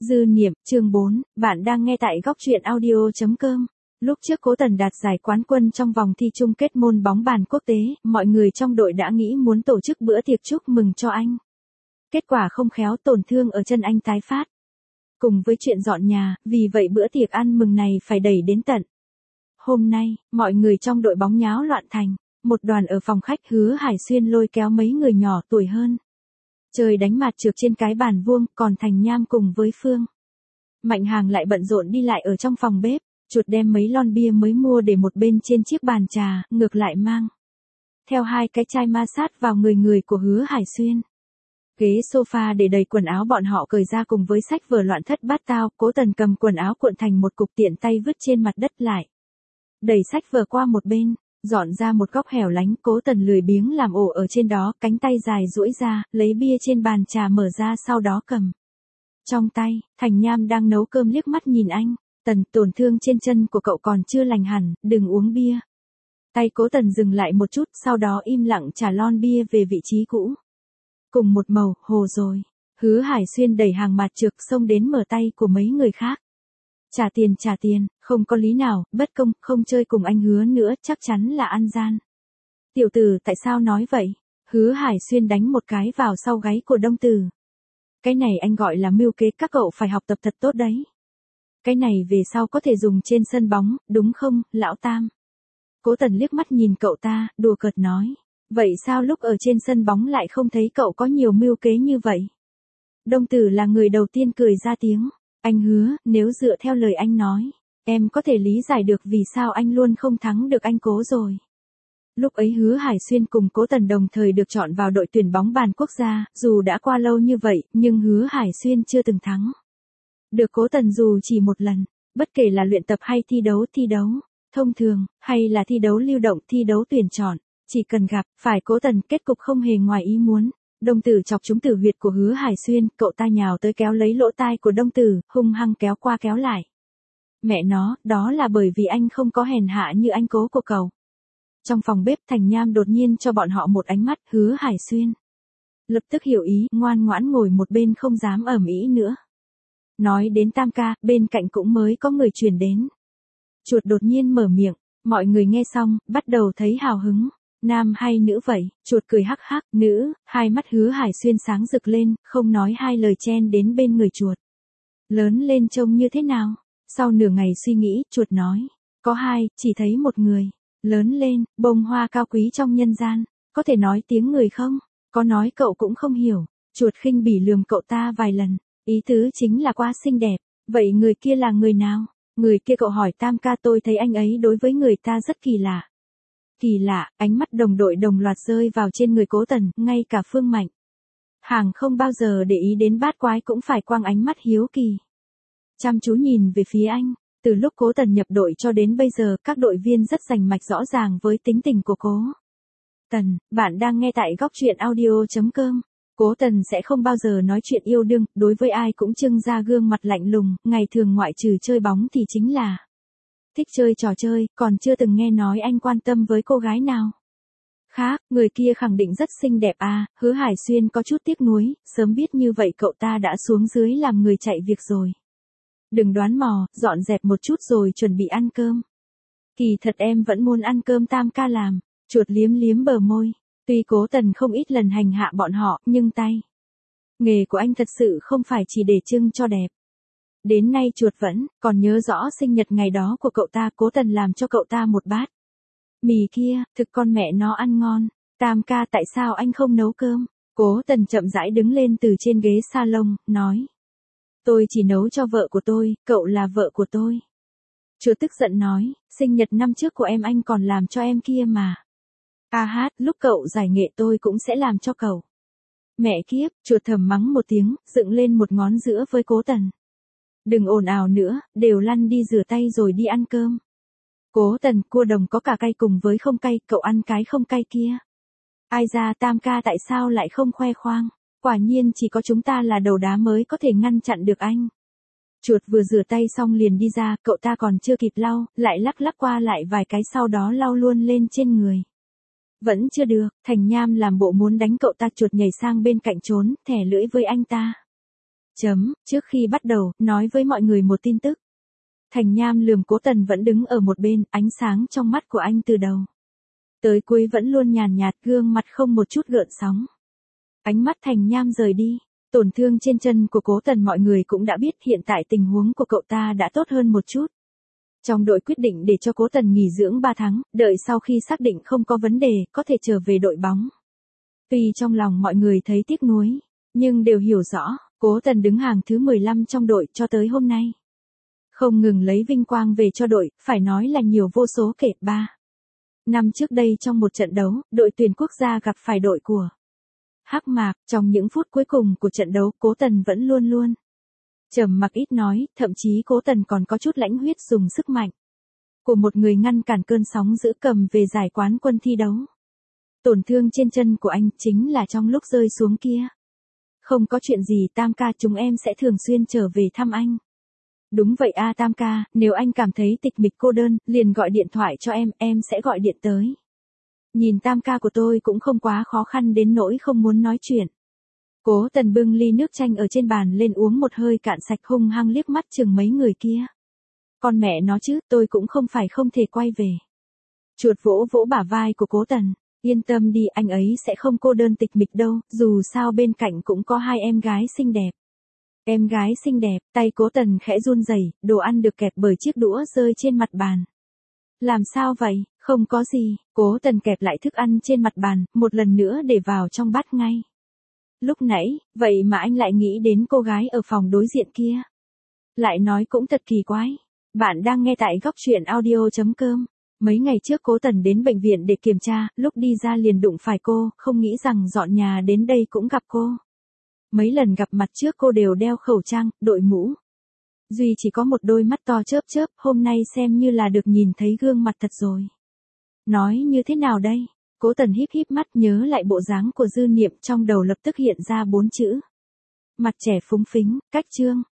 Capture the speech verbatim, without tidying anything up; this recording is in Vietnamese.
Dư niệm, chương bốn, bạn đang nghe tại góc truyện audio chấm com. Lúc trước Cố Tần đạt giải quán quân trong vòng thi chung kết môn bóng bàn quốc tế, mọi người trong đội đã nghĩ muốn tổ chức bữa tiệc chúc mừng cho anh. Kết quả không khéo tổn thương ở chân anh tái phát. Cùng với chuyện dọn nhà, vì vậy bữa tiệc ăn mừng này phải đẩy đến tận. Hôm nay, mọi người trong đội bóng nháo loạn thành, một đoàn ở phòng khách Hứa Hải Xuyên lôi kéo mấy người nhỏ tuổi hơn. Chơi đánh mạt trược trên cái bàn vuông, còn Thành Nham cùng với Phương Mạnh Hàng lại bận rộn đi lại ở trong phòng bếp, chuột đem mấy lon bia mới mua để một bên trên chiếc bàn trà, ngược lại mang theo hai cái chai ma sát vào người người của Hứa Hải Xuyên. Ghế sofa để đầy quần áo bọn họ cởi ra cùng với sách vở loạn thất bát tao, Cố Tần cầm quần áo cuộn thành một cục tiện tay vứt trên mặt đất lại. Đẩy sách vở qua một bên, dọn ra một góc hẻo lánh, Cố Tần lười biếng làm ổ ở trên đó, cánh tay dài duỗi ra, lấy bia trên bàn trà mở ra sau đó cầm trong tay. Thành Nham đang nấu cơm liếc mắt nhìn anh, Tần, tổn thương trên chân của cậu còn chưa lành hẳn, đừng uống bia. Tay Cố Tần dừng lại một chút, sau đó im lặng trả lon bia về vị trí cũ. Cùng một màu, hồ rồi. Hứa Hải Xuyên đẩy hàng mạt trược xông đến mở tay của mấy người khác. Trả tiền trả tiền, không có lý nào, bất công, không chơi cùng anh Hứa nữa, chắc chắn là ăn gian. Tiểu tử tại sao nói vậy? Hứa Hải Xuyên đánh một cái vào sau gáy của Đông Tử. Cái này anh gọi là mưu kế, các cậu phải học tập thật tốt đấy. Cái này về sau có thể dùng trên sân bóng, đúng không, lão Tam? Cố Tần liếc mắt nhìn cậu ta, đùa cợt nói. Vậy sao lúc ở trên sân bóng lại không thấy cậu có nhiều mưu kế như vậy? Đông Tử là người đầu tiên cười ra tiếng. Anh Hứa, nếu dựa theo lời anh nói, em có thể lý giải được vì sao anh luôn không thắng được anh Cố rồi. Lúc ấy Hứa Hải Xuyên cùng Cố Tần đồng thời được chọn vào đội tuyển bóng bàn quốc gia, dù đã qua lâu như vậy, nhưng Hứa Hải Xuyên chưa từng thắng được Cố Tần dù chỉ một lần, bất kể là luyện tập hay thi đấu thi đấu thông thường, hay là thi đấu lưu động thi đấu tuyển chọn, chỉ cần gặp phải Cố Tần kết cục không hề ngoài ý muốn. Đông Tử chọc trúng tử huyệt của Hứa Hải Xuyên, cậu ta nhào tới kéo lấy lỗ tai của Đông Tử, hung hăng kéo qua kéo lại. Mẹ nó, đó là bởi vì anh không có hèn hạ như anh Cố của cậu. Trong phòng bếp, Thành Nham đột nhiên cho bọn họ một ánh mắt. Hứa Hải Xuyên lập tức hiểu ý, ngoan ngoãn ngồi một bên không dám ầm ĩ nữa. Nói đến Tam ca, bên cạnh cũng mới có người truyền đến. Chuột đột nhiên mở miệng, mọi người nghe xong, bắt đầu thấy hào hứng. Nam hay nữ vậy? Chuột cười hắc hắc, nữ. Hai mắt Hứa Hải Xuyên sáng rực lên, không nói hai lời chen đến bên người chuột. Lớn lên trông như thế nào? Sau nửa ngày suy nghĩ, chuột nói. Có hai, chỉ thấy một người. Lớn lên, bông hoa cao quý trong nhân gian. Có thể nói tiếng người không? Có nói cậu cũng không hiểu. Chuột khinh bỉ lườm cậu ta vài lần. Ý tứ chính là quá xinh đẹp. Vậy người kia là người nào? Người kia cậu hỏi Tam ca, tôi thấy anh ấy đối với người ta rất kỳ lạ. Kỳ lạ, ánh mắt đồng đội đồng loạt rơi vào trên người Cố Tần, ngay cả Phương Mạnh Hàng không bao giờ để ý đến bát quái cũng phải quăng ánh mắt hiếu kỳ. Chăm chú nhìn về phía anh, từ lúc Cố Tần nhập đội cho đến bây giờ, các đội viên rất rành mạch rõ ràng với tính tình của Cố Tần. Bạn đang nghe tại góc truyện audio chấm com. Cố Tần sẽ không bao giờ nói chuyện yêu đương, đối với ai cũng trưng ra gương mặt lạnh lùng, ngày thường ngoại trừ chơi bóng thì chính là thích chơi trò chơi, còn chưa từng nghe nói anh quan tâm với cô gái nào khác. Người kia khẳng định rất xinh đẹp à? Hứa Hải Xuyên có chút tiếc nuối, sớm biết như vậy cậu ta đã xuống dưới làm người chạy việc rồi. Đừng đoán mò, dọn dẹp một chút rồi chuẩn bị ăn cơm. Kỳ thật em vẫn muốn ăn cơm Tam ca làm. Chuột liếm liếm bờ môi. Tuy Cố Tần không ít lần hành hạ bọn họ, nhưng tay nghề của anh thật sự không phải chỉ để trưng cho đẹp. Đến nay chuột vẫn còn nhớ rõ sinh nhật ngày đó của cậu ta. Cố Tần làm cho cậu ta một bát mì kia, thực con mẹ nó ăn ngon. Tam ca, tại sao anh không nấu cơm? Cố Tần chậm rãi đứng lên từ trên ghế salon, nói. Tôi chỉ nấu cho vợ của tôi, cậu là vợ của tôi. Chuột tức giận nói, sinh nhật năm trước của em anh còn làm cho em kia mà. A hát, lúc cậu giải nghệ tôi cũng sẽ làm cho cậu. Mẹ kiếp, chuột thầm mắng một tiếng, dựng lên một ngón giữa với Cố Tần. Đừng ồn ào nữa, đều lăn đi rửa tay rồi đi ăn cơm. Cố Tần, cua đồng có cả cay cùng với không cay, cậu ăn cái không cay kia. Ai ra Tam ca, tại sao lại không khoe khoang? Quả nhiên chỉ có chúng ta là đầu đá mới có thể ngăn chặn được anh. Chuột vừa rửa tay xong liền đi ra, cậu ta còn chưa kịp lau, lại lắc lắc qua lại vài cái sau đó lau luôn lên trên người. Vẫn chưa được, Thành Nham làm bộ muốn đánh cậu ta, chuột nhảy sang bên cạnh trốn, thẻ lưỡi với anh ta. Chấm, trước khi bắt đầu, nói với mọi người một tin tức. Thành Nham lườm Cố Tần vẫn đứng ở một bên, ánh sáng trong mắt của anh từ đầu tới cuối vẫn luôn nhàn nhạt, gương mặt không một chút gợn sóng. Ánh mắt Thành Nham rời đi, tổn thương trên chân của Cố Tần mọi người cũng đã biết hiện tại tình huống của cậu ta đã tốt hơn một chút. Trong đội quyết định để cho Cố Tần nghỉ dưỡng ba tháng, đợi sau khi xác định không có vấn đề, có thể trở về đội bóng. Tuy trong lòng mọi người thấy tiếc nuối, nhưng đều hiểu rõ, Cố Tần đứng hàng thứ mười lăm trong đội cho tới hôm nay. Không ngừng lấy vinh quang về cho đội, phải nói là nhiều vô số kể ba. Năm trước đây trong một trận đấu, đội tuyển quốc gia gặp phải đội của Hắc Mạc, trong những phút cuối cùng của trận đấu, Cố Tần vẫn luôn luôn trầm mặc ít nói, thậm chí Cố Tần còn có chút lãnh huyết dùng sức mạnh của một người ngăn cản cơn sóng dữ cầm về giải quán quân thi đấu. Tổn thương trên chân của anh chính là trong lúc rơi xuống kia. Không có chuyện gì Tam ca, chúng em sẽ thường xuyên trở về thăm anh. Đúng vậy a Tam ca, nếu anh cảm thấy tịch mịch cô đơn, liền gọi điện thoại cho em, em sẽ gọi điện tới. Nhìn Tam ca của tôi cũng không quá khó khăn đến nỗi không muốn nói chuyện. Cố Tần bưng ly nước chanh ở trên bàn lên uống một hơi cạn sạch, hung hăng liếc mắt chừng mấy người kia. Con mẹ nó chứ, tôi cũng không phải không thể quay về. Chuột vỗ vỗ bả vai của Cố Tần, yên tâm đi, anh ấy sẽ không cô đơn tịch mịch đâu, dù sao bên cạnh cũng có hai em gái xinh đẹp. Em gái xinh đẹp, tay Cố Tần khẽ run rẩy, đồ ăn được kẹp bởi chiếc đũa rơi trên mặt bàn. Làm sao vậy, không có gì, Cố Tần kẹp lại thức ăn trên mặt bàn, một lần nữa để vào trong bát ngay. Lúc nãy, vậy mà anh lại nghĩ đến cô gái ở phòng đối diện kia. Lại nói cũng thật kỳ quái. Bạn đang nghe tại góc truyện audio chấm com. Mấy ngày trước Cố Tần đến bệnh viện để kiểm tra, lúc đi ra liền đụng phải cô, không nghĩ rằng dọn nhà đến đây cũng gặp cô. Mấy lần gặp mặt trước cô đều đeo khẩu trang, đội mũ. Duy chỉ có một đôi mắt to chớp chớp, hôm nay xem như là được nhìn thấy gương mặt thật rồi. Nói như thế nào đây? Cố Tần híp híp mắt nhớ lại bộ dáng của Dư Niệm, trong đầu lập tức hiện ra bốn chữ. Mặt trẻ phúng phính, cách trương.